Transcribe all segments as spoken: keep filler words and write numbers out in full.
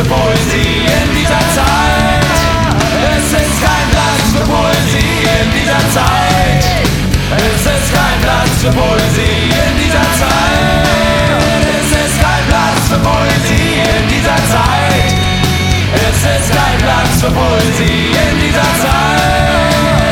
Poesie in dieser Zeit. Es ist kein Platz für Poesie in dieser Zeit. Es ist kein Platz für Poesie in dieser Zeit. Es ist kein Platz für Poesie in dieser Zeit. Es ist kein Platz für Poesie in dieser Zeit.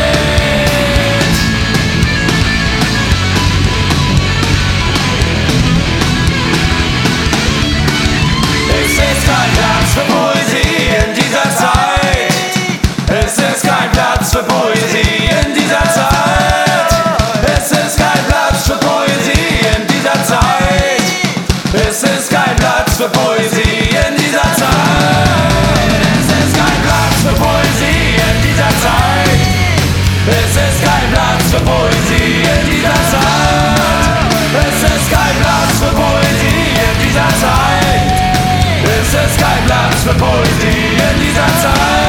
Es ist kein Platz für Poesie in dieser Zeit. Es ist kein Platz für Poesie in dieser Zeit. Es ist kein Platz für Poesie in dieser Zeit. Es ist kein Platz für Poesie in dieser Zeit. Es ist kein Platz für Poesie in dieser Zeit. Es ist kein Platz für Poesie in dieser Zeit. Es ist kein Platz für Poesie in dieser Zeit. Es ist kein Platz für Poesie in dieser Zeit.